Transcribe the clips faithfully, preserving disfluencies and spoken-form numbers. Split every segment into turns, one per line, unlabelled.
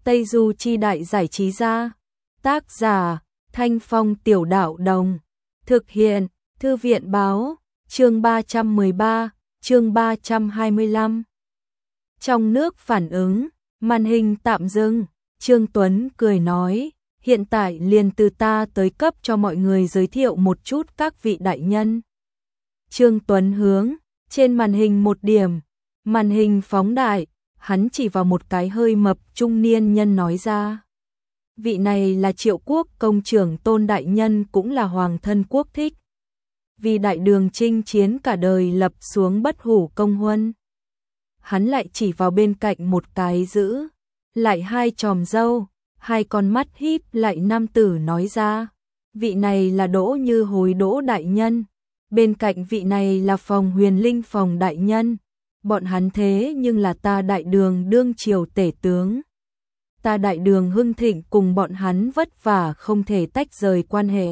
Tây Du Chi Đại Giải Trí Gia. Tác giả, Thanh Phong Tiểu Đạo Đồng. Thực hiện, Thư viện Báo. Chương ba trăm mười ba, chương ba trăm hai mươi lăm. Trong nước phản ứng, màn hình tạm dừng, Trương Tuấn cười nói, hiện tại liền từ ta tới cấp cho mọi người giới thiệu một chút các vị đại nhân. Trương Tuấn hướng trên màn hình một điểm, màn hình phóng đại, hắn chỉ vào một cái hơi mập trung niên nhân nói ra. Vị này là Triệu Quốc công trưởng Tôn đại nhân, cũng là hoàng thân quốc thích. Vì đại đường chinh chiến cả đời lập xuống bất hủ công huân. Hắn lại chỉ vào bên cạnh một cái giữ lại hai chòm râu, hai con mắt híp lại nam tử nói ra. Vị này là Đỗ Như Hối Đỗ đại nhân, bên cạnh vị này là Phòng Huyền Linh Phòng đại nhân. Bọn hắn thế nhưng là ta đại đường đương triều tể tướng. Ta đại đường hưng thịnh cùng bọn hắn vất vả không thể tách rời quan hệ.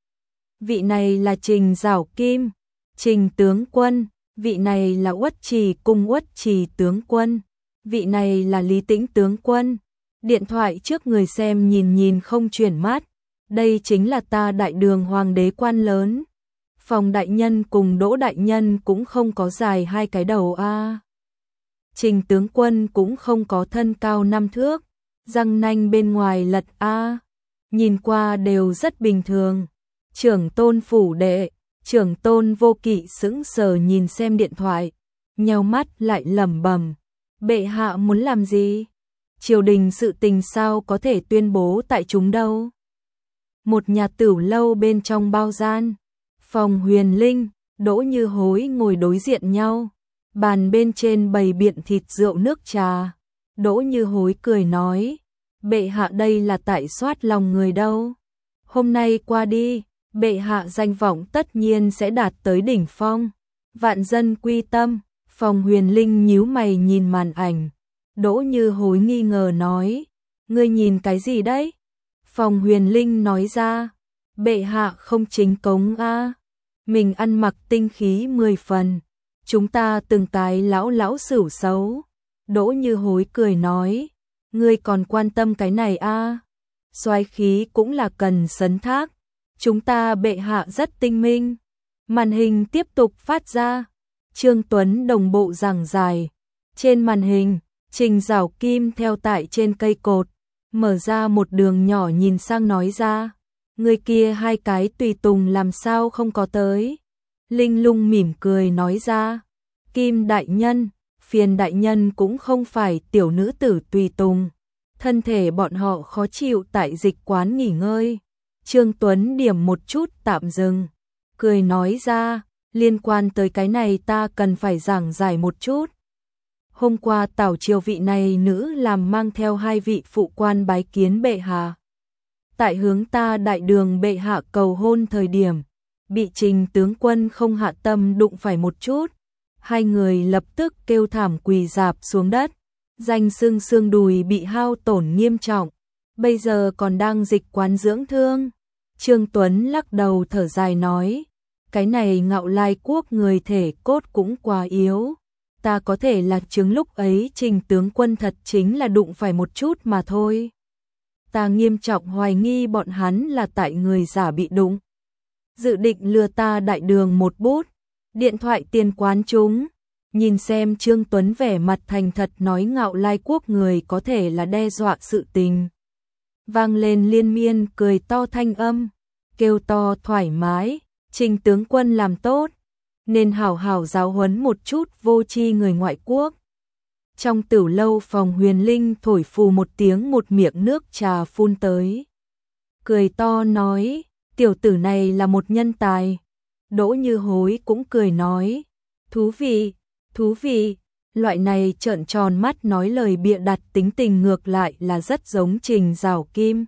Vị này là Trình Giảo Kim, Trình tướng quân. Vị này là Uất Trì cung Uất Trì tướng quân. Vị này là Lý Tĩnh tướng quân. Điện thoại trước người xem nhìn nhìn không chuyển mắt. Đây chính là ta đại đường hoàng đế quan lớn. Phòng đại nhân cùng Đỗ đại nhân cũng không có dài hai cái đầu a. À. Trình tướng quân cũng không có thân cao năm thước, răng nanh bên ngoài lật a. À. Nhìn qua đều rất bình thường. Trưởng Tôn phủ đệ, Trưởng Tôn Vô Kỵ sững sờ nhìn xem điện thoại, nheo mắt lại lẩm bẩm, bệ hạ muốn làm gì? Triều đình sự tình sao có thể tuyên bố tại chúng đâu? Một nhà tửu lâu bên trong bao gian, Phòng Huyền Linh, Đỗ Như Hối ngồi đối diện nhau, bàn bên trên bày biện thịt rượu nước trà. Đỗ Như Hối cười nói, bệ hạ đây là tại soát lòng người đâu. Hôm nay qua đi, bệ hạ danh vọng tất nhiên sẽ đạt tới đỉnh phong. Vạn dân quy tâm. Phòng Huyền Linh nhíu mày nhìn màn ảnh. Đỗ Như Hối nghi ngờ nói, ngươi nhìn cái gì đấy? Phòng Huyền Linh nói ra, bệ hạ không chính cống a. À. Mình ăn mặc tinh khí mười phần, chúng ta từng cái lão lão xửu xấu. Đỗ Như Hối cười nói, ngươi còn quan tâm cái này a? À. Soái khí cũng là cần sấn thác. Chúng ta bệ hạ rất tinh minh. Màn hình tiếp tục phát ra. Trương Tuấn đồng bộ giảng giải. Trên màn hình, Trình Giảo Kim theo tại trên cây cột, mở ra một đường nhỏ nhìn sang nói ra. Người kia hai cái tùy tùng làm sao không có tới? Linh Lung mỉm cười nói ra. Kim đại nhân, Phiền đại nhân cũng không phải tiểu nữ tử tùy tùng. Thân thể bọn họ khó chịu tại dịch quán nghỉ ngơi. Trương Tuấn điểm một chút tạm dừng, cười nói ra, liên quan tới cái này ta cần phải giảng giải một chút. Hôm qua tảo triều vị này nữ làm mang theo hai vị phụ quan bái kiến bệ hạ. Tại hướng ta đại đường bệ hạ cầu hôn thời điểm, bị Trình tướng quân không hạ tâm đụng phải một chút. Hai người lập tức kêu thảm quỳ rạp xuống đất, danh xương xương đùi bị hao tổn nghiêm trọng, bây giờ còn đang dịch quán dưỡng thương. Trương Tuấn lắc đầu thở dài nói, cái này Ngạo Lai quốc người thể cốt cũng quá yếu. Ta có thể là chứng lúc ấy Trình tướng quân thật chính là đụng phải một chút mà thôi. Ta nghiêm trọng hoài nghi bọn hắn là tại người giả bị đụng. Dự định lừa ta đại đường một bút. Điện thoại tiền quán chúng. Nhìn xem Trương Tuấn vẻ mặt thành thật nói Ngạo Lai quốc người có thể là đe dọa sự tình. Vang lên liên miên cười to thanh âm, kêu to thoải mái, Trình tướng quân làm tốt, nên hảo hảo giáo huấn một chút vô tri người ngoại quốc. Trong tửu lâu Phòng Huyền Linh thổi phù một tiếng, một miệng nước trà phun tới. Cười to nói, tiểu tử này là một nhân tài. Đỗ Như Hối cũng cười nói, thú vị, thú vị. Loại này trợn tròn mắt nói lời bịa đặt tính tình ngược lại là rất giống Trình Giảo Kim.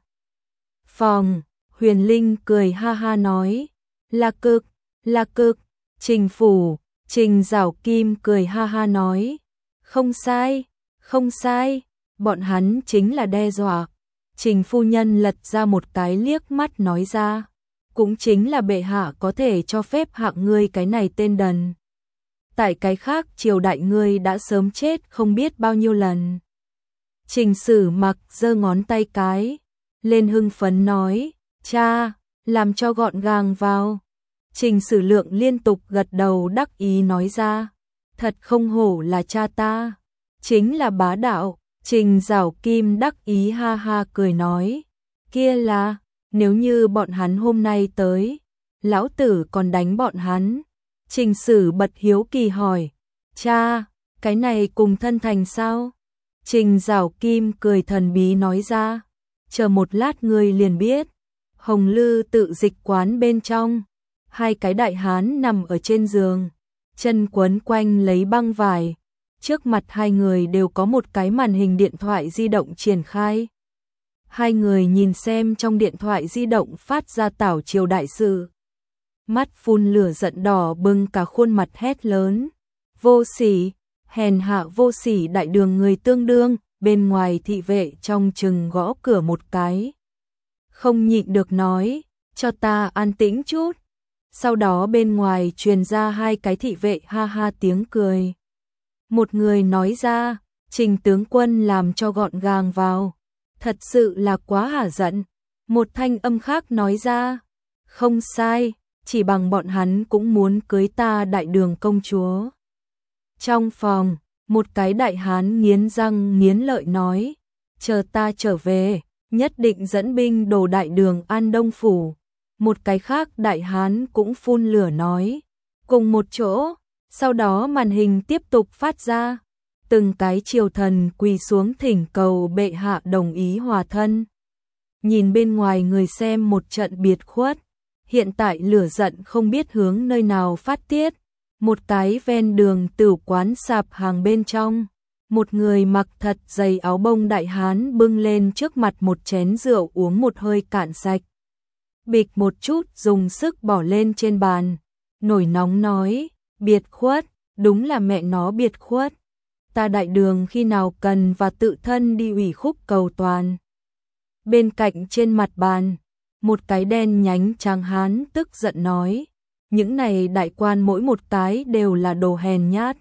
Phòng Huyền Linh cười ha ha nói, là cực, là cực. Trình phủ, Trình Giảo Kim cười ha ha nói, không sai, không sai, bọn hắn chính là đe dọa. Trình phu nhân lật ra một cái liếc mắt nói ra, cũng chính là bệ hạ có thể cho phép hạng ngươi cái này tên đần. Tại cái khác triều đại ngươi đã sớm chết không biết bao nhiêu lần. Trình Sử Mặc giơ ngón tay cái lên hưng phấn nói, cha, làm cho gọn gàng vào. Trình Sử Lượng liên tục gật đầu đắc ý nói ra, thật không hổ là cha ta, chính là bá đạo. Trình Giảo Kim đắc ý ha ha cười nói, kia là, nếu như bọn hắn hôm nay tới, lão tử còn đánh bọn hắn. Trình Sử bật hiếu kỳ hỏi, cha, cái này cùng thân thành sao? Trình Giảo Kim cười thần bí nói ra, chờ một lát ngươi liền biết. Hồng Lư tự dịch quán bên trong, hai cái đại hán nằm ở trên giường, chân quấn quanh lấy băng vải. Trước mặt hai người đều có một cái màn hình điện thoại di động triển khai. Hai người nhìn xem trong điện thoại di động phát ra tảo triều đại sự. Mắt phun lửa giận đỏ bừng cả khuôn mặt hét lớn. Vô sỉ, hèn hạ vô sỉ đại đường người tương đương, bên ngoài thị vệ trong chừng gõ cửa một cái. Không nhịn được nói, cho ta an tĩnh chút. Sau đó bên ngoài truyền ra hai cái thị vệ ha ha tiếng cười. Một người nói ra, Trình tướng quân làm cho gọn gàng vào. Thật sự là quá hả giận. Một thanh âm khác nói ra, không sai, chỉ bằng bọn hắn cũng muốn cưới ta đại đường công chúa. Trong phòng, một cái đại hán nghiến răng nghiến lợi nói, chờ ta trở về, nhất định dẫn binh đổ đại đường An Đông Phủ. Một cái khác đại hán cũng phun lửa nói, cùng một chỗ. Sau đó màn hình tiếp tục phát ra, từng cái triều thần quỳ xuống thỉnh cầu bệ hạ đồng ý hòa thân. Nhìn bên ngoài người xem một trận biệt khuất, hiện tại lửa giận không biết hướng nơi nào phát tiết. Một cái ven đường tửu quán sạp hàng bên trong, một người mặc thật dày áo bông đại hán bưng lên trước mặt một chén rượu uống một hơi cạn sạch. Bịch một chút dùng sức bỏ lên trên bàn, nổi nóng nói, biệt khuất, đúng là mẹ nó biệt khuất. Ta đại đường khi nào cần và tự thân đi ủy khúc cầu toàn. Bên cạnh trên mặt bàn, một cái đen nhánh tráng hán tức giận nói, những này đại quan mỗi một cái đều là đồ hèn nhát.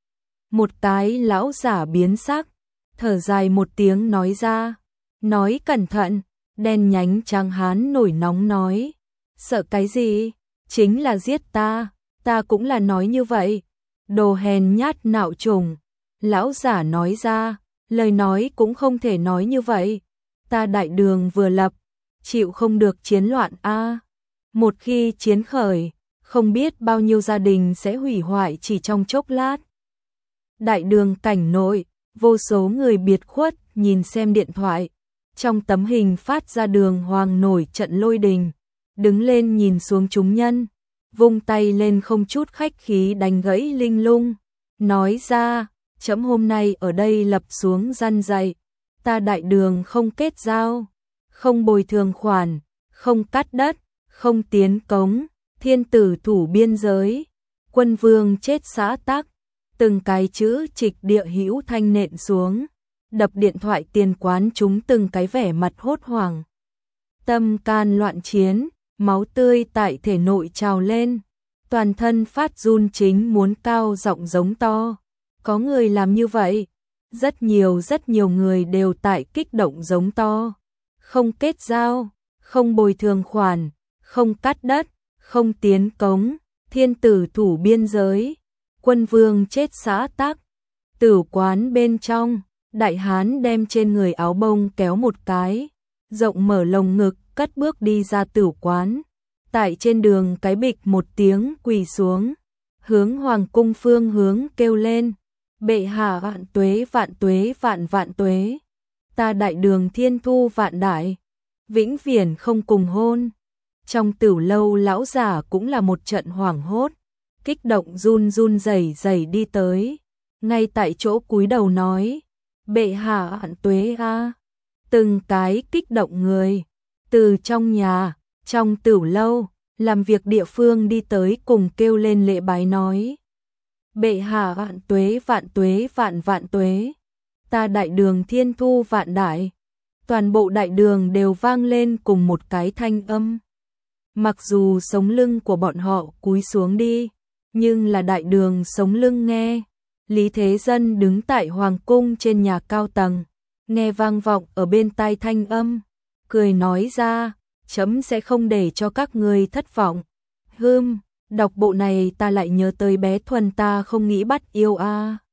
Một cái lão giả biến sắc, thở dài một tiếng nói ra, nói cẩn thận. Đen nhánh tráng hán nổi nóng nói, sợ cái gì, chính là giết ta, ta cũng là nói như vậy. Đồ hèn nhát nạo trùng. Lão giả nói ra, lời nói cũng không thể nói như vậy. Ta đại đường vừa lập, chịu không được chiến loạn a. Một khi chiến khởi, không biết bao nhiêu gia đình sẽ hủy hoại chỉ trong chốc lát. Đại đường cảnh nội, vô số người biệt khuất nhìn xem điện thoại. Trong tấm hình phát ra đường hoàng nổi trận lôi đình, đứng lên nhìn xuống chúng nhân, vung tay lên không chút khách khí đánh gãy linh lung, nói ra, chấm hôm nay ở đây lập xuống răn dạy, ta đại đường không kết giao, không bồi thường khoản, không cắt đất, không tiến cống, thiên tử thủ biên giới, quân vương chết xã tắc, từng cái chữ trịch địa hữu thanh nện xuống. Đập điện thoại tiền quán chúng từng cái vẻ mặt hốt hoảng. Tâm can loạn chiến, máu tươi tại thể nội trào lên, toàn thân phát run chính muốn cao giọng giống to. Có người làm như vậy, rất nhiều rất nhiều người đều tại kích động giống to. Không kết giao, không bồi thường khoản, không cắt đất, không tiến cống, thiên tử thủ biên giới, quân vương chết xã tắc. Tử quán bên trong, đại hán đem trên người áo bông kéo một cái, rộng mở lồng ngực, cất bước đi ra tử quán. Tại trên đường cái bịch một tiếng quỳ xuống, hướng hoàng cung phương hướng kêu lên, bệ hạ vạn tuế vạn tuế vạn vạn tuế, ta đại đường thiên thu vạn đại, vĩnh viễn không cùng hôn. Trong tử lâu lão giả cũng là một trận hoảng hốt, kích động run run rẩy rẩy đi tới, ngay tại chỗ cúi đầu nói, bệ hạ vạn tuế a. Từng cái kích động người, từ trong nhà, trong tử lâu, làm việc địa phương đi tới cùng kêu lên lễ bái nói, bệ hạ vạn tuế vạn tuế vạn vạn tuế, ta đại đường thiên thu vạn đại. Toàn bộ đại đường đều vang lên cùng một cái thanh âm. Mặc dù sống lưng của bọn họ cúi xuống đi, nhưng là đại đường sống lưng nghe. Lý Thế Dân đứng tại hoàng cung trên nhà cao tầng, nghe vang vọng ở bên tai thanh âm, cười nói ra, chấm sẽ không để cho các người thất vọng. Hưm, đọc bộ này ta lại nhớ tới bé Thuần ta không nghĩ bắt yêu a.